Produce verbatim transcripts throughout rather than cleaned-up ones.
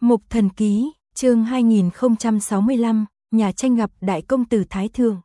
Mục Thần Ký, chương hai nghìn không trăm sáu mươi lăm, nhà tranh gặp đại công tử Thái Thượng.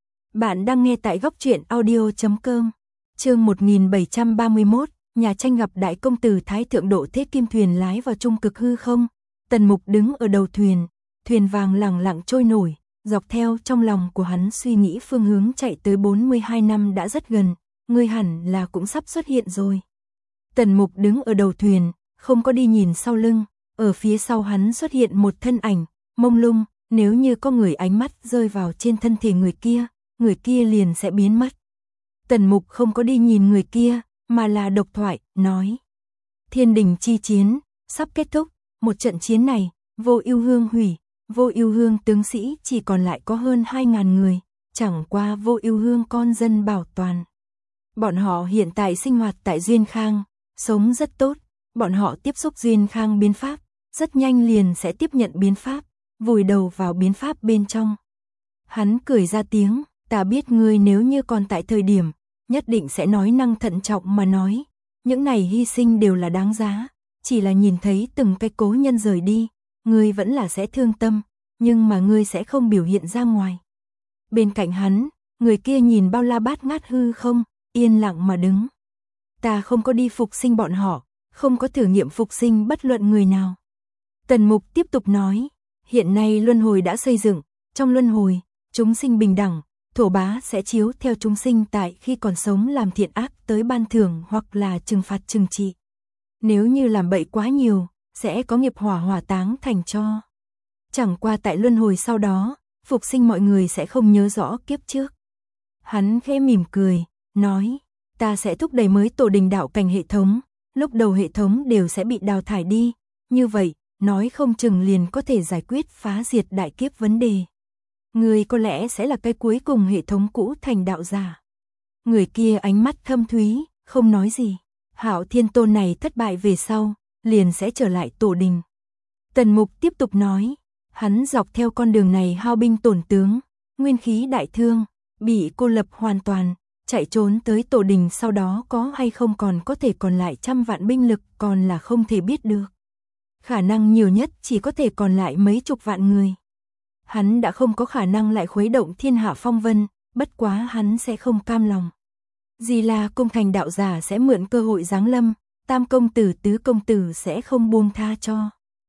Bạn đang nghe tại góc truyện audio chấm com. Chương một nghìn bảy trăm ba mươi mốt, nhà tranh gặp đại công tử Thái Thượng. Độ thế kim thuyền lái vào trung cực hư không. Tần Mục đứng ở đầu thuyền, thuyền vàng lẳng lặng trôi nổi, dọc theo trong lòng của hắn suy nghĩ phương hướng chạy tới bốn mươi hai năm đã rất gần, ngươi hẳn là cũng sắp xuất hiện rồi. Tần Mục đứng ở đầu thuyền, không có đi nhìn sau lưng. Ở phía sau hắn xuất hiện một thân ảnh, mông lung, nếu như có người ánh mắt rơi vào trên thân thể người kia, người kia liền sẽ biến mất. Tần Mục không có đi nhìn người kia, mà là độc thoại, nói. Thiên đình chi chiến, sắp kết thúc, một trận chiến này, Vô Ưu Hương hủy, Vô Ưu Hương tướng sĩ chỉ còn lại có hơn hai ngàn người, chẳng qua Vô Ưu Hương con dân bảo toàn. Bọn họ hiện tại sinh hoạt tại Duyên Khang, sống rất tốt, bọn họ tiếp xúc Duyên Khang biến pháp. Rất nhanh liền sẽ tiếp nhận biến pháp, vùi đầu vào biến pháp bên trong. Hắn cười ra tiếng, ta biết ngươi nếu như còn tại thời điểm, nhất định sẽ nói năng thận trọng mà nói. Những này hy sinh đều là đáng giá, chỉ là nhìn thấy từng cái cố nhân rời đi, ngươi vẫn là sẽ thương tâm, nhưng mà ngươi sẽ không biểu hiện ra ngoài. Bên cạnh hắn, người kia nhìn bao la bát ngát hư không, yên lặng mà đứng. Ta không có đi phục sinh bọn họ, không có thử nghiệm phục sinh bất luận người nào. Tần Mục tiếp tục nói, hiện nay luân hồi đã xây dựng, trong luân hồi, chúng sinh bình đẳng, thổ bá sẽ chiếu theo chúng sinh tại khi còn sống làm thiện ác tới ban thưởng hoặc là trừng phạt trừng trị. Nếu như làm bậy quá nhiều, sẽ có nghiệp hỏa hỏa táng thành tro. Chẳng qua tại luân hồi sau đó, phục sinh mọi người sẽ không nhớ rõ kiếp trước. Hắn khẽ mỉm cười, nói, ta sẽ thúc đẩy mới tổ đình đạo cảnh hệ thống, lúc đầu hệ thống đều sẽ bị đào thải đi, như vậy, nói không chừng liền có thể giải quyết phá diệt đại kiếp vấn đề. Người có lẽ sẽ là cái cuối cùng hệ thống cũ thành đạo giả. Người kia ánh mắt thâm thúy, không nói gì. Hạo Thiên Tôn này thất bại về sau, liền sẽ trở lại tổ đình. Tần Mục tiếp tục nói, hắn dọc theo con đường này hao binh tổn tướng, nguyên khí đại thương, bị cô lập hoàn toàn, chạy trốn tới tổ đình sau đó có hay không còn có thể còn lại trăm vạn binh lực còn là không thể biết được. Khả năng nhiều nhất chỉ có thể còn lại mấy chục vạn người. Hắn đã không có khả năng lại khuấy động thiên hạ phong vân, bất quá hắn sẽ không cam lòng. Di La cung thành đạo giả sẽ mượn cơ hội giáng lâm, tam công tử tứ công tử sẽ không buông tha cho.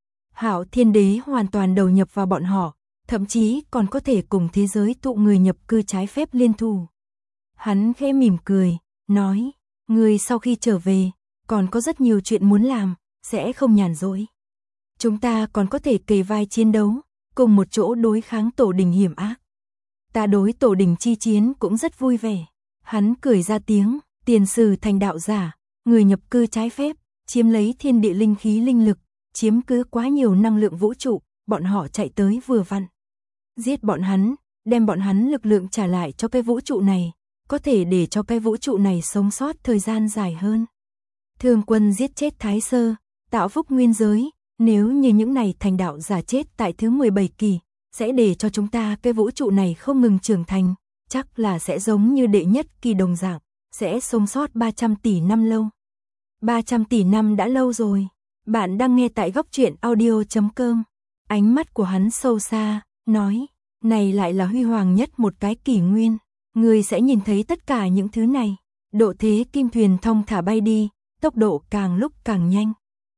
Hạo Thiên Đế hoàn toàn đầu nhập vào bọn họ, thậm chí còn có thể cùng thế giới tụ người nhập cư trái phép liên thủ. Hắn khẽ mỉm cười, nói, người sau khi trở về, còn có rất nhiều chuyện muốn làm, sẽ không nhàn rỗi. Chúng ta còn có thể kề vai chiến đấu, cùng một chỗ đối kháng tổ đình hiểm ác. Ta đối tổ đình chi chiến cũng rất vui vẻ. Hắn cười ra tiếng, tiền sử thành đạo giả, người nhập cư trái phép, chiếm lấy thiên địa linh khí linh lực, chiếm cứ quá nhiều năng lượng vũ trụ, bọn họ chạy tới vừa vặn. Giết bọn hắn, đem bọn hắn lực lượng trả lại cho cái vũ trụ này, có thể để cho cái vũ trụ này sống sót thời gian dài hơn. Thương Quân giết chết Thái Sơ, tạo phúc nguyên giới. Nếu như những này thành đạo giả chết tại thứ mười bảy kỳ, sẽ để cho chúng ta cái vũ trụ này không ngừng trưởng thành, chắc là sẽ giống như đệ nhất kỳ đồng dạng, sẽ sống sót ba trăm tỷ năm lâu. ba trăm tỷ năm đã lâu rồi. Bạn đang nghe tại góc truyện audio chấm com. Ánh mắt của hắn sâu xa, nói, này lại là huy hoàng nhất một cái kỷ nguyên, người sẽ nhìn thấy tất cả những thứ này. Độ thế kim thuyền thong thả bay đi, tốc độ càng lúc càng nhanh.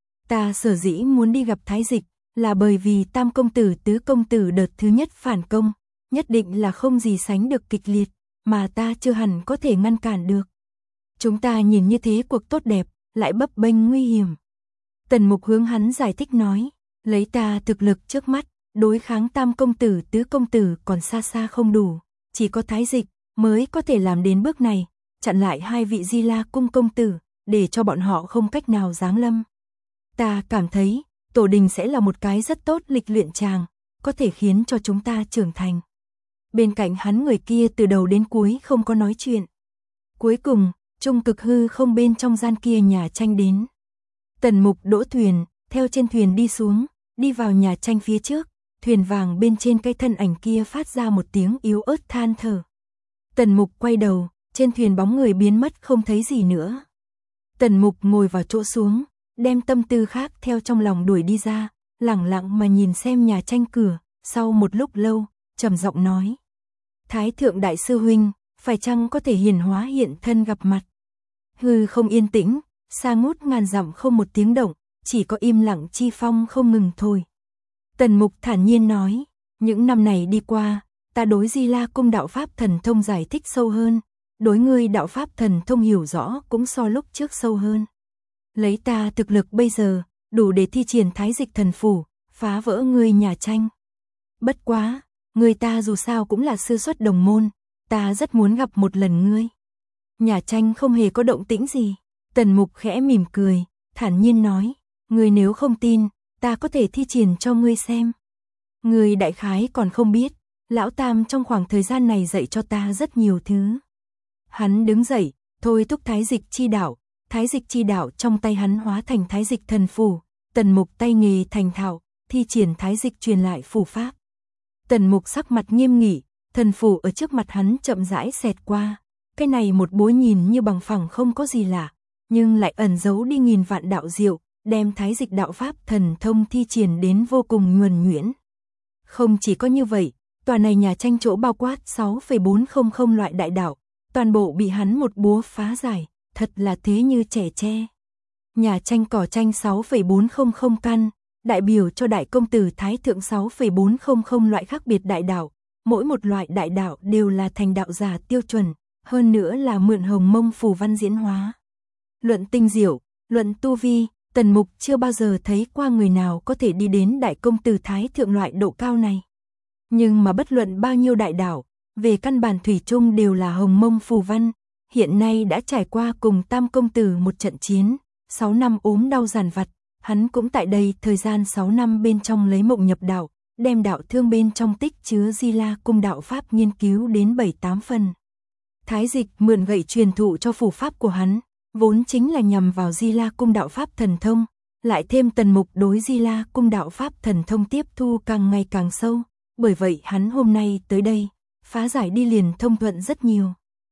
Ta sở dĩ muốn đi gặp Thái Dịch, là bởi vì tam công tử tứ công tử đợt thứ nhất phản công, nhất định là không gì sánh được kịch liệt, mà ta chưa hẳn có thể ngăn cản được. Chúng ta nhìn như thế cuộc tốt đẹp, lại bấp bênh nguy hiểm. Tần Mục hướng hắn giải thích nói, lấy ta thực lực trước mắt, đối kháng tam công tử tứ công tử còn xa xa không đủ, chỉ có Thái Dịch mới có thể làm đến bước này, chặn lại hai vị Di La cung công tử, để cho bọn họ không cách nào giáng lâm. Ta cảm thấy, tổ đình sẽ là một cái rất tốt lịch luyện tràng, có thể khiến cho chúng ta trưởng thành. Bên cạnh hắn người kia từ đầu đến cuối không có nói chuyện. Cuối cùng, trung cực hư không bên trong gian kia nhà tranh đến. Tần Mục đỗ thuyền, theo trên thuyền đi xuống, đi vào nhà tranh phía trước, thuyền vàng bên trên cái thân ảnh kia phát ra một tiếng yếu ớt than thở. Tần Mục quay đầu, trên thuyền bóng người biến mất không thấy gì nữa. Tần Mục ngồi vào chỗ xuống, đem tâm tư khác theo trong lòng đuổi đi ra, lẳng lặng mà nhìn xem nhà tranh cửa, sau một lúc lâu, trầm giọng nói. Thái thượng đại sư huynh, phải chăng có thể hiền hóa hiện thân gặp mặt? Hư không yên tĩnh, xa ngút ngàn dặm không một tiếng động, chỉ có im lặng chi phong không ngừng thôi. Tần Mục thản nhiên nói, những năm này đi qua, ta đối Di La Cung đạo pháp thần thông giải thích sâu hơn, đối ngươi đạo pháp thần thông hiểu rõ cũng so lúc trước sâu hơn. Lấy ta thực lực bây giờ, đủ để thi triển thái dịch thần phủ, phá vỡ ngươi nhà tranh. Bất quá, người ta dù sao cũng là sư xuất đồng môn, ta rất muốn gặp một lần ngươi. Nhà tranh không hề có động tĩnh gì. Tần Mục khẽ mỉm cười, thản nhiên nói, ngươi nếu không tin, ta có thể thi triển cho ngươi xem. Ngươi đại khái còn không biết, lão tam trong khoảng thời gian này dạy cho ta rất nhiều thứ. Hắn đứng dậy, thôi thúc thái dịch chi đạo, thái dịch chi đạo trong tay hắn hóa thành thái dịch thần phù. Tần Mục tay nghề thành thạo, thi triển thái dịch truyền lại phù pháp. Tần Mục sắc mặt nghiêm nghị, thần phù ở trước mặt hắn chậm rãi xẹt qua. Cái này một bối nhìn như bằng phẳng không có gì lạ, nhưng lại ẩn giấu đi nghìn vạn đạo diệu, đem thái dịch đạo pháp thần thông thi triển đến vô cùng nhuần nhuyễn. Không chỉ có như vậy, tòa này nhà tranh chỗ bao quát sáu phẩy bốn không không loại đại đạo, toàn bộ bị hắn một búa phá giải, thật là thế như trẻ tre. Nhà tranh cỏ tranh sáu phẩy bốn không không căn, đại biểu cho đại công tử thái thượng sáu phẩy bốn không không loại khác biệt đại đạo, mỗi một loại đại đạo đều là thành đạo giả tiêu chuẩn, hơn nữa là mượn hồng mông phù văn diễn hóa. Luận tinh diệu, luận tu vi, Tần Mục chưa bao giờ thấy qua người nào có thể đi đến đại công tử thái thượng loại độ cao này. Nhưng mà bất luận bao nhiêu đại đạo, về căn bản thủy chung đều là hồng mông phù văn, hiện nay đã trải qua cùng tam công tử một trận chiến, sáu năm ốm đau giàn vặt, hắn cũng tại đây thời gian sáu năm bên trong lấy mộng nhập đạo, đem đạo thương bên trong tích chứa Di La Cung đạo pháp nghiên cứu đến bảy tám phần. Thái dịch mượn gậy truyền thụ cho phù pháp của hắn, vốn chính là nhằm vào Di La Cung đạo pháp thần thông, lại thêm Tần Mục đối Di La Cung đạo pháp thần thông tiếp thu càng ngày càng sâu, bởi vậy hắn hôm nay tới đây, phá giải đi liền thông thuận rất nhiều.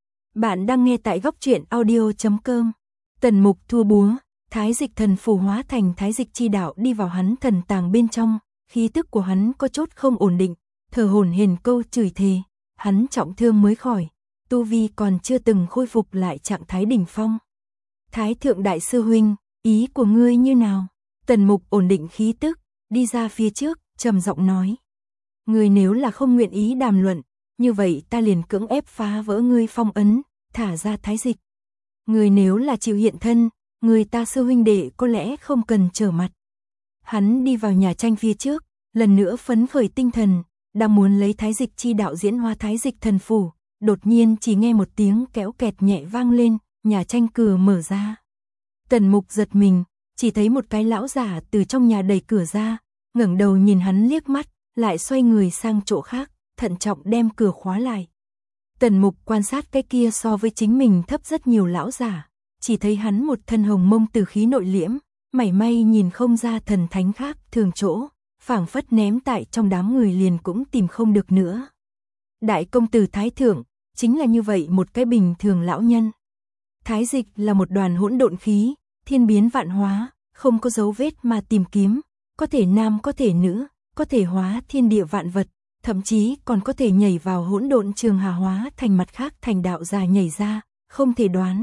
Bạn đang nghe tại góc truyện audio chấm com. Tần Mục thua búa, thái dịch thần phù hóa thành thái dịch chi đạo đi vào hắn thần tàng bên trong, khí tức của hắn có chút không ổn định, thở hổn hển câu chửi thề, hắn trọng thương mới khỏi, tu vi còn chưa từng khôi phục lại trạng thái đỉnh phong. Thái thượng đại sư huynh, ý của ngươi như nào? Tần Mục ổn định khí tức, đi ra phía trước, trầm giọng nói. Ngươi nếu là không nguyện ý đàm luận, như vậy ta liền cưỡng ép phá vỡ ngươi phong ấn, thả ra thái dịch. Ngươi nếu là chịu hiện thân, người ta sư huynh đệ có lẽ không cần trở mặt. Hắn đi vào nhà tranh phía trước, lần nữa phấn khởi tinh thần, đang muốn lấy thái dịch chi đạo diễn hóa thái dịch thần phù, đột nhiên chỉ nghe một tiếng kéo kẹt nhẹ vang lên, nhà tranh cửa mở ra. Tần Mục giật mình, chỉ thấy một cái lão giả từ trong nhà đẩy cửa ra, ngẩng đầu nhìn hắn liếc mắt, lại xoay người sang chỗ khác, thận trọng đem cửa khóa lại. Tần Mục quan sát cái kia so với chính mình thấp rất nhiều lão giả, chỉ thấy hắn một thân hồng mông từ khí nội liễm, mảy may nhìn không ra thần thánh khác thường chỗ, phảng phất ném tại trong đám người liền cũng tìm không được nữa. Đại công tử thái thượng, chính là như vậy một cái bình thường lão nhân. Thái dịch là một đoàn hỗn độn khí, thiên biến vạn hóa, không có dấu vết mà tìm kiếm, có thể nam có thể nữ, có thể hóa thiên địa vạn vật, thậm chí còn có thể nhảy vào hỗn độn trường hà hóa thành mặt khác thành đạo già nhảy ra, không thể đoán.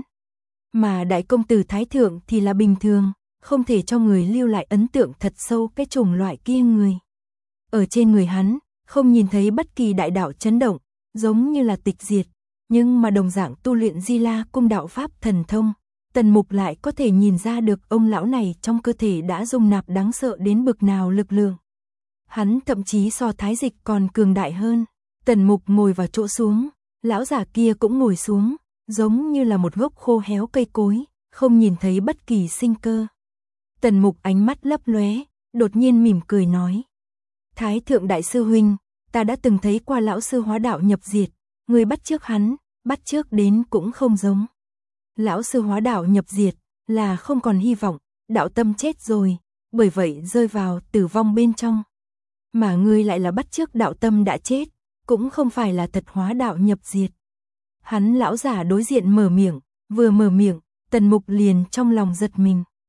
Mà đại công tử thái thượng thì là bình thường, không thể cho người lưu lại ấn tượng thật sâu cái chủng loại kia người. Ở trên người hắn, không nhìn thấy bất kỳ đại đạo chấn động, giống như là tịch diệt, nhưng mà đồng dạng tu luyện Di La Cung đạo pháp thần thông, Tần Mục lại có thể nhìn ra được ông lão này trong cơ thể đã dung nạp đáng sợ đến bực nào lực lượng. Hắn thậm chí so thái dịch còn cường đại hơn. Tần Mục ngồi vào chỗ xuống, lão giả kia cũng ngồi xuống, giống như là một gốc khô héo cây cối, không nhìn thấy bất kỳ sinh cơ. Tần Mục ánh mắt lấp lóe, đột nhiên mỉm cười nói. Thái thượng đại sư huynh, ta đã từng thấy qua lão sư hóa đạo nhập diệt, người bắt chước hắn, bắt chước đến cũng không giống. Lão sư hóa đạo nhập diệt, là không còn hy vọng, đạo tâm chết rồi, bởi vậy rơi vào tử vong bên trong. Mà ngươi lại là bắt chước đạo tâm đã chết, cũng không phải là thật hóa đạo nhập diệt. Hắn lão giả đối diện mở miệng, vừa mở miệng, Tần Mục liền trong lòng giật mình.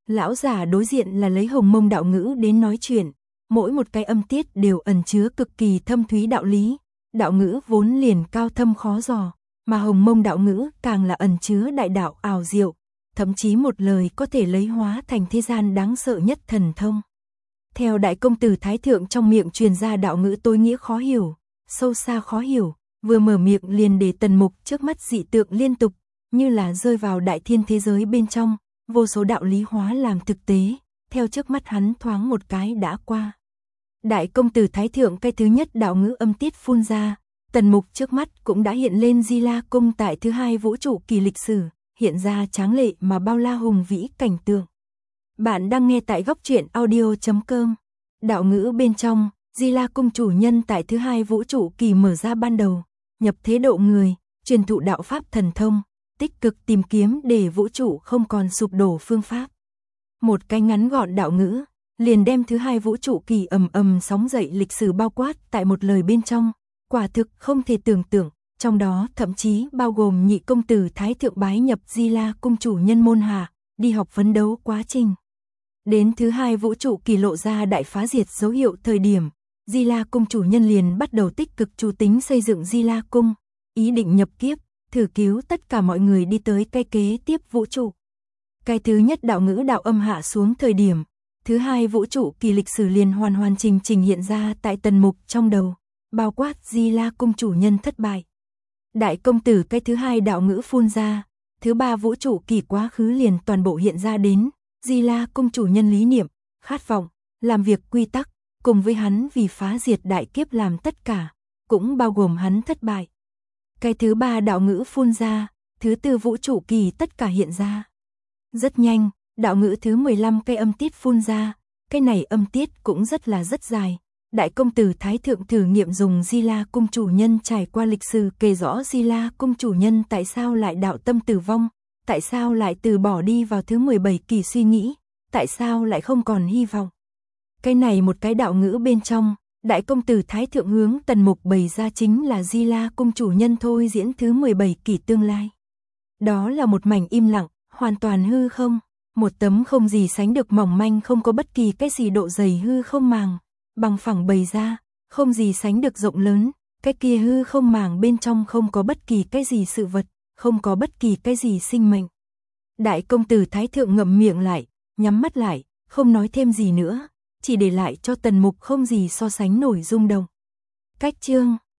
Lão giả đối diện là lấy Hồng Mông đạo ngữ đến nói chuyện, mỗi một cái âm tiết đều ẩn chứa cực kỳ thâm thúy đạo lý, đạo ngữ vốn liền cao thâm khó dò, mà Hồng Mông đạo ngữ càng là ẩn chứa đại đạo ảo diệu, thậm chí một lời có thể lấy hóa thành thế gian đáng sợ nhất thần thông. Theo đại công tử Thái Thượng trong miệng truyền ra đạo ngữ tối nghĩa khó hiểu, sâu xa khó hiểu, vừa mở miệng liền để Tần Mục trước mắt dị tượng liên tục, như là rơi vào đại thiên thế giới bên trong, vô số đạo lý hóa làm thực tế, theo trước mắt hắn thoáng một cái đã qua. Đại công tử Thái Thượng cái thứ nhất đạo ngữ âm tiết phun ra, Tần Mục trước mắt cũng đã hiện lên Di La Cung tại thứ hai vũ trụ kỳ lịch sử, hiện ra tráng lệ mà bao la hùng vĩ cảnh tượng. Bạn đang nghe tại góc truyện audio chấm com. Đạo ngữ bên trong, Di La Cung chủ nhân tại thứ hai vũ trụ kỳ mở ra ban đầu, nhập thế độ người, truyền thụ đạo pháp thần thông, tích cực tìm kiếm để vũ trụ không còn sụp đổ phương pháp. Một cái ngắn gọn đạo ngữ, liền đem thứ hai vũ trụ kỳ ầm ầm sóng dậy lịch sử bao quát tại một lời bên trong, quả thực không thể tưởng tượng, trong đó thậm chí bao gồm nhị công tử Thái Thượng bái nhập Di La Cung chủ nhân môn hạ, đi học phấn đấu quá trình. Đến thứ hai vũ trụ kỳ lộ ra đại phá diệt dấu hiệu thời điểm, Di La Cung chủ nhân liền bắt đầu tích cực chủ tính xây dựng Di La Cung, ý định nhập kiếp, thử cứu tất cả mọi người đi tới cái kế tiếp vũ trụ. Cái thứ nhất đạo ngữ đạo âm hạ xuống thời điểm, thứ hai vũ trụ kỳ lịch sử liền hoàn hoàn trình trình hiện ra tại Tần Mục trong đầu, bao quát Di La Cung chủ nhân thất bại. Đại công tử cái thứ hai đạo ngữ phun ra, thứ ba vũ trụ kỳ quá khứ liền toàn bộ hiện ra đến, Di La Cung chủ nhân lý niệm, khát vọng, làm việc quy tắc, cùng với hắn vì phá diệt đại kiếp làm tất cả, cũng bao gồm hắn thất bại. Cái thứ ba đạo ngữ phun ra, thứ tư vũ trụ kỳ tất cả hiện ra. Rất nhanh, đạo ngữ thứ mười lăm cây âm tiết phun ra, cái này âm tiết cũng rất là rất dài. Đại công tử Thái Thượng thử nghiệm dùng Di La Cung chủ nhân trải qua lịch sử kể rõ Di La Cung chủ nhân tại sao lại đạo tâm tử vong, tại sao lại từ bỏ đi vào thứ mười bảy kỳ suy nghĩ, tại sao lại không còn hy vọng. Cái này một cái đạo ngữ bên trong, đại công tử Thái Thượng hướng Tần Mục bày ra chính là Di La Cung chủ nhân thôi diễn thứ mười bảy kỳ tương lai. Đó là một mảnh im lặng, hoàn toàn hư không, một tấm không gì sánh được mỏng manh không có bất kỳ cái gì độ dày hư không màng, bằng phẳng bày ra, không gì sánh được rộng lớn, cái kia hư không màng bên trong không có bất kỳ cái gì sự vật, không có bất kỳ cái gì sinh mệnh. Đại công tử Thái Thượng ngậm miệng lại, nhắm mắt lại, không nói thêm gì nữa, chỉ để lại cho Tần Mục không gì so sánh nổi rung động. Cách chương